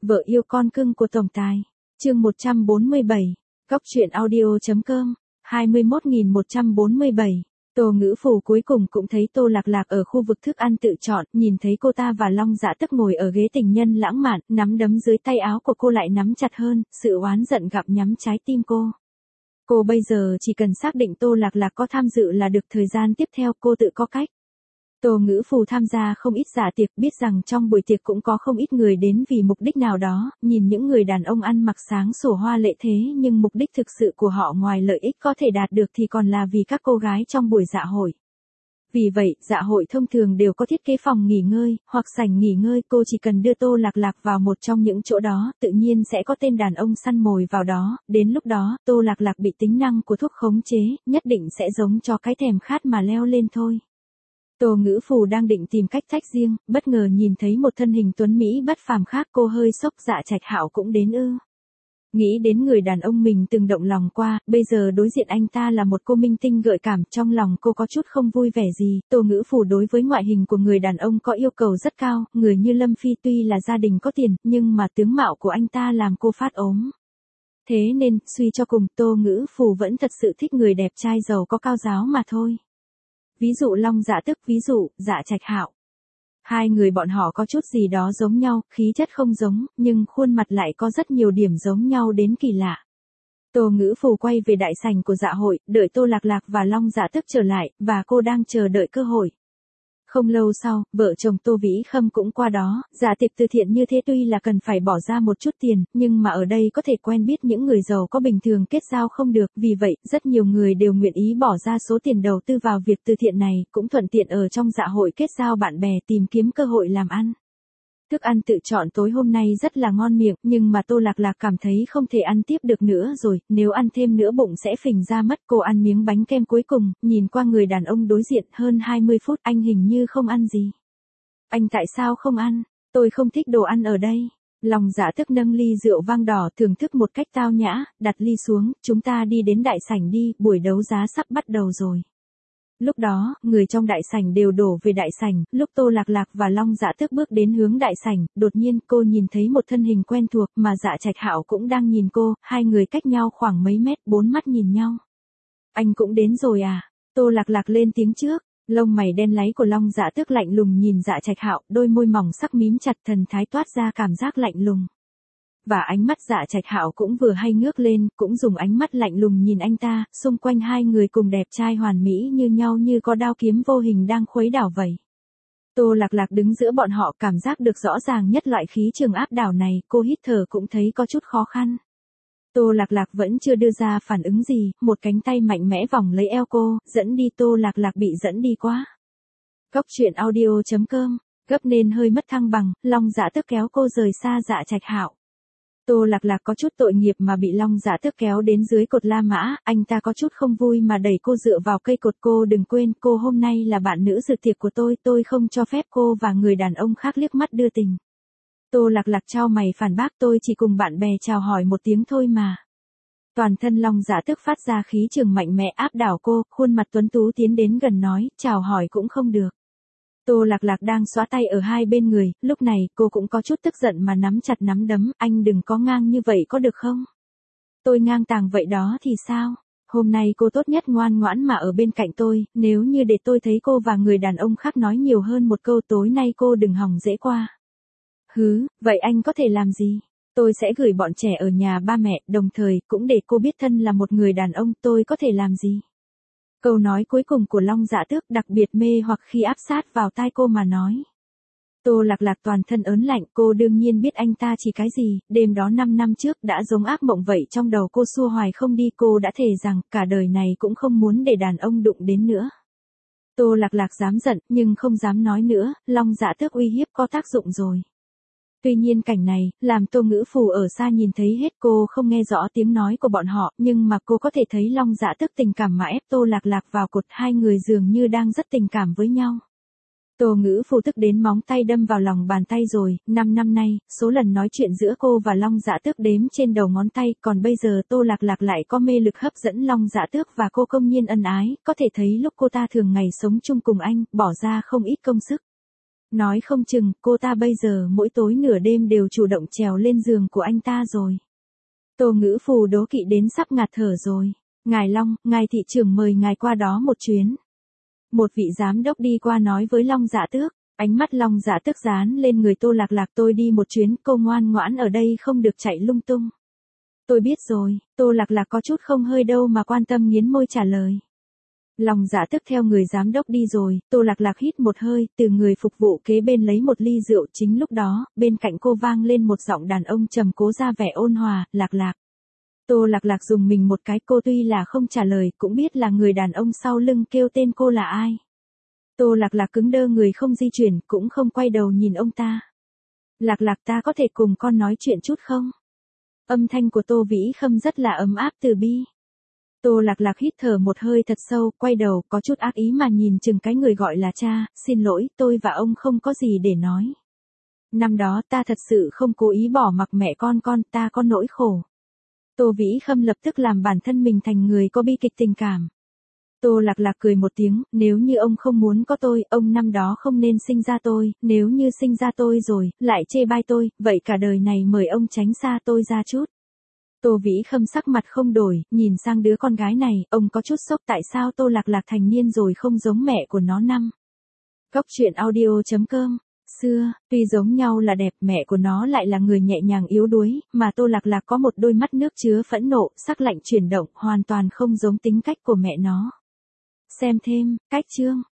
Vợ yêu con cưng của tổng tài. Chương 147. Góc truyện audio.com. 21.147. Tô Ngữ Phù cuối cùng cũng thấy Tô Lạc Lạc ở khu vực thức ăn tự chọn, nhìn thấy cô ta và Long Dạ Tức ngồi ở ghế tình nhân lãng mạn, nắm đấm dưới tay áo của cô lại nắm chặt hơn, sự oán giận gặp nhắm trái tim cô. Cô bây giờ chỉ cần xác định Tô Lạc Lạc có tham dự là được, thời gian tiếp theo cô tự có cách. Tô Ngữ Phù tham gia không ít dạ tiệc, biết rằng trong buổi tiệc cũng có không ít người đến vì mục đích nào đó, nhìn những người đàn ông ăn mặc sáng sủa hoa lệ thế nhưng mục đích thực sự của họ ngoài lợi ích có thể đạt được thì còn là vì các cô gái trong buổi dạ hội. Vì vậy, dạ hội thông thường đều có thiết kế phòng nghỉ ngơi, hoặc sảnh nghỉ ngơi, cô chỉ cần đưa Tô Lạc Lạc vào một trong những chỗ đó, tự nhiên sẽ có tên đàn ông săn mồi vào đó, đến lúc đó, Tô Lạc Lạc bị tính năng của thuốc khống chế, nhất định sẽ giống cho cái thèm khát mà leo lên thôi. Tô Ngữ Phù đang định tìm cách tách riêng, bất ngờ nhìn thấy một thân hình tuấn Mỹ bất phàm khác, cô hơi sốc. Dạ Trạch Hạo cũng đến ư? Nghĩ đến người đàn ông mình từng động lòng qua, bây giờ đối diện anh ta là một cô minh tinh gợi cảm, trong lòng cô có chút không vui vẻ gì. Tô Ngữ Phù đối với ngoại hình của người đàn ông có yêu cầu rất cao, người như Lâm Phi tuy là gia đình có tiền, nhưng mà tướng mạo của anh ta làm cô phát ốm. Thế nên, suy cho cùng, Tô Ngữ Phù vẫn thật sự thích người đẹp trai giàu có cao giáo mà thôi. Ví dụ Long Dạ Tức, ví dụ, Dạ Trạch Hạo. Hai người bọn họ có chút gì đó giống nhau, khí chất không giống, nhưng khuôn mặt lại có rất nhiều điểm giống nhau đến kỳ lạ. Tô Ngữ Phù quay về đại sảnh của dạ hội, đợi Tô Lạc Lạc và Long Dạ Tức trở lại, và cô đang chờ đợi cơ hội. Không lâu sau, vợ chồng Tô Vĩ Khâm cũng qua đó, dạ tiệc từ thiện như thế tuy là cần phải bỏ ra một chút tiền, nhưng mà ở đây có thể quen biết những người giàu có bình thường kết giao không được, vì vậy, rất nhiều người đều nguyện ý bỏ ra số tiền đầu tư vào việc từ thiện này, cũng thuận tiện ở trong dạ hội kết giao bạn bè, tìm kiếm cơ hội làm ăn. Thức ăn tự chọn tối hôm nay rất là ngon miệng, nhưng mà Tô Lạc Lạc cảm thấy không thể ăn tiếp được nữa rồi, nếu ăn thêm nữa bụng sẽ phình ra mất. Cô ăn miếng bánh kem cuối cùng, nhìn qua người đàn ông đối diện, hơn 20 phút, anh hình như không ăn gì. Anh tại sao không ăn? Tôi không thích đồ ăn ở đây. Long Dạ Tức nâng ly rượu vang đỏ thưởng thức một cách tao nhã, đặt ly xuống, chúng ta đi đến đại sảnh đi, buổi đấu giá sắp bắt đầu rồi. Lúc đó, người trong đại sảnh đều đổ về đại sảnh, lúc Tô Lạc Lạc và Long Dạ Tức bước đến hướng đại sảnh, đột nhiên cô nhìn thấy một thân hình quen thuộc mà Dạ Trạch Hạo cũng đang nhìn cô, hai người cách nhau khoảng mấy mét, bốn mắt nhìn nhau. Anh cũng đến rồi à? Tô Lạc Lạc lên tiếng trước, lông mày đen láy của Long Dạ Tức lạnh lùng nhìn Dạ Trạch Hạo, đôi môi mỏng sắc mím chặt, thần thái toát ra cảm giác lạnh lùng. Và ánh mắt Dạ Trạch Hạo cũng vừa hay ngước lên, cũng dùng ánh mắt lạnh lùng nhìn anh ta, xung quanh hai người cùng đẹp trai hoàn mỹ như nhau, như có đao kiếm vô hình đang khuấy đảo vậy. Tô Lạc Lạc đứng giữa bọn họ, cảm giác được rõ ràng nhất loại khí trường áp đảo này, cô hít thở cũng thấy có chút khó khăn. Tô Lạc Lạc vẫn chưa đưa ra phản ứng gì, một cánh tay mạnh mẽ vòng lấy eo cô, dẫn đi. Tô Lạc Lạc bị dẫn đi quá. Góc truyện audio.com. Gấp nên hơi mất thăng bằng, Long Dạ Tức kéo cô rời xa Dạ Trạch Hạo. Tô Lạc Lạc có chút tội nghiệp mà bị Long Dạ Tức kéo đến dưới cột La Mã, anh ta có chút không vui mà đẩy cô dựa vào cây cột. Cô đừng quên, cô hôm nay là bạn nữ dự tiệc của tôi không cho phép cô và người đàn ông khác liếc mắt đưa tình. Tô Lạc Lạc chau mày phản bác, tôi chỉ cùng bạn bè chào hỏi một tiếng thôi mà. Toàn thân Long Dạ Tức phát ra khí trường mạnh mẽ áp đảo cô, khuôn mặt tuấn tú tiến đến gần nói, chào hỏi cũng không được. Tô Lạc Lạc đang xóa tay ở hai bên người, lúc này cô cũng có chút tức giận mà nắm chặt nắm đấm, anh đừng có ngang như vậy có được không? Tôi ngang tàng vậy đó thì sao? Hôm nay cô tốt nhất ngoan ngoãn mà ở bên cạnh tôi, nếu như để tôi thấy cô và người đàn ông khác nói nhiều hơn một câu tối nay cô đừng hòng dễ qua. Hứ, vậy anh có thể làm gì? Tôi sẽ gửi bọn trẻ ở nhà ba mẹ, đồng thời cũng để cô biết thân là một người đàn ông, tôi có thể làm gì? Câu nói cuối cùng của Long Dạ Tước đặc biệt mê hoặc khi áp sát vào tai cô mà nói. Tô Lạc Lạc toàn thân ớn lạnh, cô đương nhiên biết anh ta chỉ cái gì, đêm đó 5 năm trước đã giống ác mộng vậy, trong đầu cô xua hoài không đi, cô đã thề rằng cả đời này cũng không muốn để đàn ông đụng đến nữa. Tô Lạc Lạc dám giận, nhưng không dám nói nữa, Long Dạ Tước uy hiếp có tác dụng rồi. Tuy nhiên cảnh này, làm Tô Ngữ Phù ở xa nhìn thấy hết, cô không nghe rõ tiếng nói của bọn họ, nhưng mà cô có thể thấy Long Dạ Tức tình cảm mà ép Tô Lạc Lạc vào cột, hai người dường như đang rất tình cảm với nhau. Tô Ngữ Phù tức đến móng tay đâm vào lòng bàn tay rồi, 5 năm nay, số lần nói chuyện giữa cô và Long Dạ Tước đếm trên đầu ngón tay, còn bây giờ Tô Lạc Lạc lại có mê lực hấp dẫn Long Dạ Tước và cô công nhiên ân ái, có thể thấy lúc cô ta thường ngày sống chung cùng anh, bỏ ra không ít công sức. Nói không chừng, cô ta bây giờ mỗi tối nửa đêm đều chủ động trèo lên giường của anh ta rồi. Tô Ngữ Phù đố kỵ đến sắp ngạt thở rồi. Ngài Long, ngài thị trưởng mời ngài qua đó một chuyến. Một vị giám đốc đi qua nói với Long Dạ Tước. Ánh mắt Long Dạ Tước dán lên người Tô Lạc Lạc. Tôi đi một chuyến, cô ngoan ngoãn ở đây không được chạy lung tung. Tôi biết rồi, Tô Lạc Lạc có chút không hơi đâu mà quan tâm nghiến môi trả lời. Long Dạ Tước theo người giám đốc đi rồi, Tô Lạc Lạc hít một hơi, từ người phục vụ kế bên lấy một ly rượu. Chính lúc đó, bên cạnh cô vang lên một giọng đàn ông trầm cố ra vẻ ôn hòa, Lạc Lạc. Tô Lạc Lạc dùng mình một cái, cô tuy là không trả lời, cũng biết là người đàn ông sau lưng kêu tên cô là ai. Tô Lạc Lạc cứng đơ người không di chuyển, cũng không quay đầu nhìn ông ta. Lạc Lạc, ta có thể cùng con nói chuyện chút không? Âm thanh của Tô Vĩ Khâm rất là ấm áp từ bi. Tô Lạc Lạc hít thở một hơi thật sâu, quay đầu, có chút ác ý mà nhìn chừng cái người gọi là cha, xin lỗi, tôi và ông không có gì để nói. Năm đó ta thật sự không cố ý bỏ mặc mẹ con, ta có nỗi khổ. Tô Vĩ Khâm lập tức làm bản thân mình thành người có bi kịch tình cảm. Tô Lạc Lạc cười một tiếng, nếu như ông không muốn có tôi, ông năm đó không nên sinh ra tôi, nếu như sinh ra tôi rồi, lại chê bai tôi, vậy cả đời này mời ông tránh xa tôi ra chút. Tô Vĩ Khâm sắc mặt không đổi, nhìn sang đứa con gái này, ông có chút sốc tại sao Tô Lạc Lạc thành niên rồi không giống mẹ của nó năm. Góc truyện audio.com. Xưa, tuy giống nhau là đẹp, mẹ của nó lại là người nhẹ nhàng yếu đuối, mà Tô Lạc Lạc có một đôi mắt nước chứa phẫn nộ, sắc lạnh chuyển động, hoàn toàn không giống tính cách của mẹ nó. Xem thêm, cách chương.